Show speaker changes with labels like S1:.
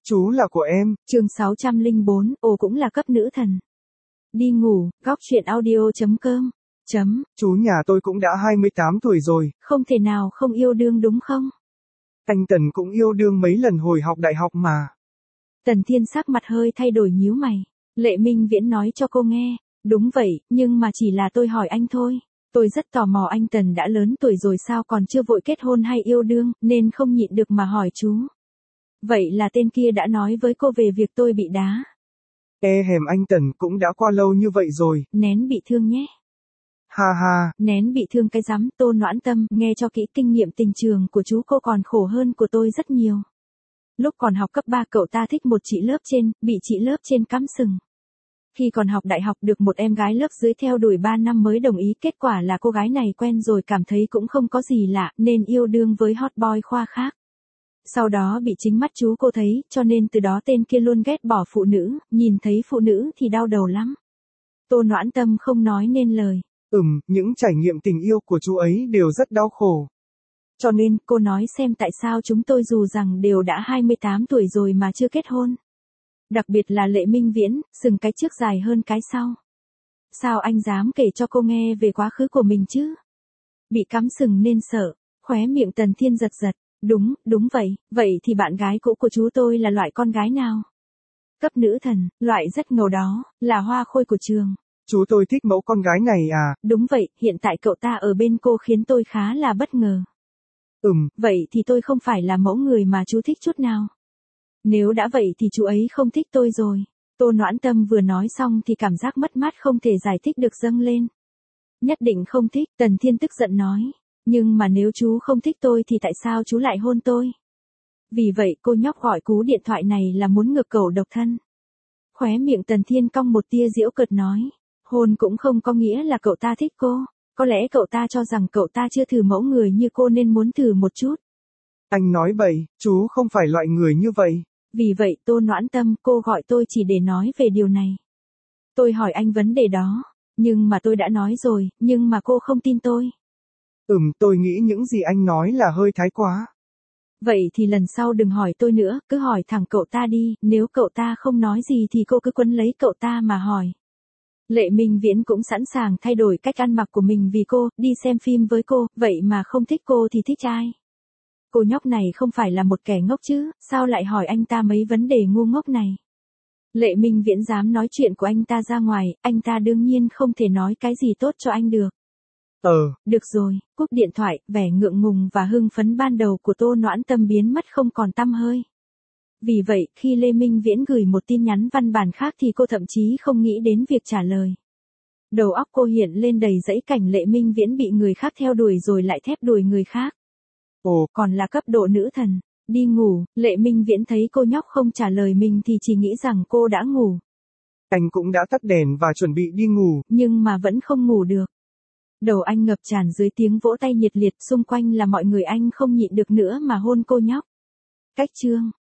S1: Chú là của em.
S2: Chương 604, ồ cũng là cấp nữ thần. Đi ngủ, góc truyện audio.com.
S1: Chú nhà tôi cũng đã 28 tuổi rồi.
S2: Không thể nào không yêu đương đúng không?
S1: Anh Tần cũng yêu đương mấy lần hồi học đại học mà.
S2: Tần Thiên sắc mặt hơi thay đổi nhíu mày. Lệ Minh Viễn nói cho cô nghe. Đúng vậy, nhưng mà chỉ là tôi hỏi anh thôi. Tôi rất tò mò anh Tần đã lớn tuổi rồi sao còn chưa vội kết hôn hay yêu đương, nên không nhịn được mà hỏi chú. Vậy là tên kia đã nói với cô về việc tôi bị đá.
S1: Hèm anh Tần cũng đã qua lâu như vậy rồi.
S2: Nén bị thương nhé.
S1: Ha ha.
S2: Nén bị thương cái rắm, Tôn Noãn Tâm, nghe cho kỹ, kinh nghiệm tình trường của chú cô còn khổ hơn của tôi rất nhiều. Lúc còn học cấp 3 cậu ta thích một chị lớp trên, bị chị lớp trên cắm sừng. Khi còn học đại học được một em gái lớp dưới theo đuổi 3 năm mới đồng ý, kết quả là cô gái này quen rồi cảm thấy cũng không có gì lạ nên yêu đương với hot boy khoa khác. Sau đó bị chính mắt chú cô thấy, cho nên từ đó tên kia luôn ghét bỏ phụ nữ, nhìn thấy phụ nữ thì đau đầu lắm. Tôn Noãn Tâm không nói nên lời.
S1: Những trải nghiệm tình yêu của chú ấy đều rất đau khổ.
S2: Cho nên, cô nói xem tại sao chúng tôi dù rằng đều đã 28 tuổi rồi mà chưa kết hôn. Đặc biệt là Lệ Minh Viễn, sừng cái trước dài hơn cái sau. Sao anh dám kể cho cô nghe về quá khứ của mình chứ? Bị cắm sừng nên sợ, khóe miệng Tần Thiên giật giật. Đúng vậy, vậy thì bạn gái cũ của chú tôi là loại con gái nào? Cấp nữ thần, loại rất ngầu đó, là hoa khôi của trường.
S1: Chú tôi thích mẫu con gái này à?
S2: Đúng vậy, hiện tại cậu ta ở bên cô khiến tôi khá là bất ngờ. Vậy thì tôi không phải là mẫu người mà chú thích chút nào. Nếu đã vậy thì chú ấy không thích tôi rồi. Tôn Noãn Tâm vừa nói xong thì cảm giác mất mát không thể giải thích được dâng lên. Nhất định không thích, Tần Thiên tức giận nói. Nhưng mà nếu chú không thích tôi thì tại sao chú lại hôn tôi? Vì vậy cô nhóc gọi cú điện thoại này là muốn ngược cầu độc thân. Khóe miệng Tần Thiên cong một tia giễu cợt nói. Hôn cũng không có nghĩa là cậu ta thích cô. Có lẽ cậu ta cho rằng cậu ta chưa thử mẫu người như cô nên muốn thử một chút.
S1: Anh nói bậy, chú không phải loại người như vậy.
S2: Vì vậy Tôn Noãn Tâm, cô gọi tôi chỉ để nói về điều này. Tôi hỏi anh vấn đề đó. Nhưng mà tôi đã nói rồi, nhưng mà cô không tin tôi.
S1: Tôi nghĩ những gì anh nói là hơi thái quá.
S2: Vậy thì lần sau đừng hỏi tôi nữa, cứ hỏi thẳng cậu ta đi, nếu cậu ta không nói gì thì cô cứ quấn lấy cậu ta mà hỏi. Lệ Minh Viễn cũng sẵn sàng thay đổi cách ăn mặc của mình vì cô, đi xem phim với cô, vậy mà không thích cô thì thích ai? Cô nhóc này không phải là một kẻ ngốc chứ, sao lại hỏi anh ta mấy vấn đề ngu ngốc này? Lệ Minh Viễn dám nói chuyện của anh ta ra ngoài, anh ta đương nhiên không thể nói cái gì tốt cho anh được. Được rồi, cúp điện thoại, vẻ ngượng ngùng và hưng phấn ban đầu của Tô Noãn Tâm biến mất không còn tăm hơi. Vì vậy, khi Lê Minh Viễn gửi một tin nhắn văn bản khác thì cô thậm chí không nghĩ đến việc trả lời. Đầu óc cô hiện lên đầy dãy cảnh Lệ Minh Viễn bị người khác theo đuổi rồi lại thép đuổi người khác. Còn là cấp độ nữ thần. Đi ngủ, Lệ Minh Viễn thấy cô nhóc không trả lời mình thì chỉ nghĩ rằng cô đã ngủ.
S1: Anh cũng đã tắt đèn và chuẩn bị đi ngủ.
S2: Nhưng mà vẫn không ngủ được. Đầu anh ngập tràn dưới tiếng vỗ tay nhiệt liệt, xung quanh là mọi người, anh không nhịn được nữa mà hôn cô nhóc. Cách chương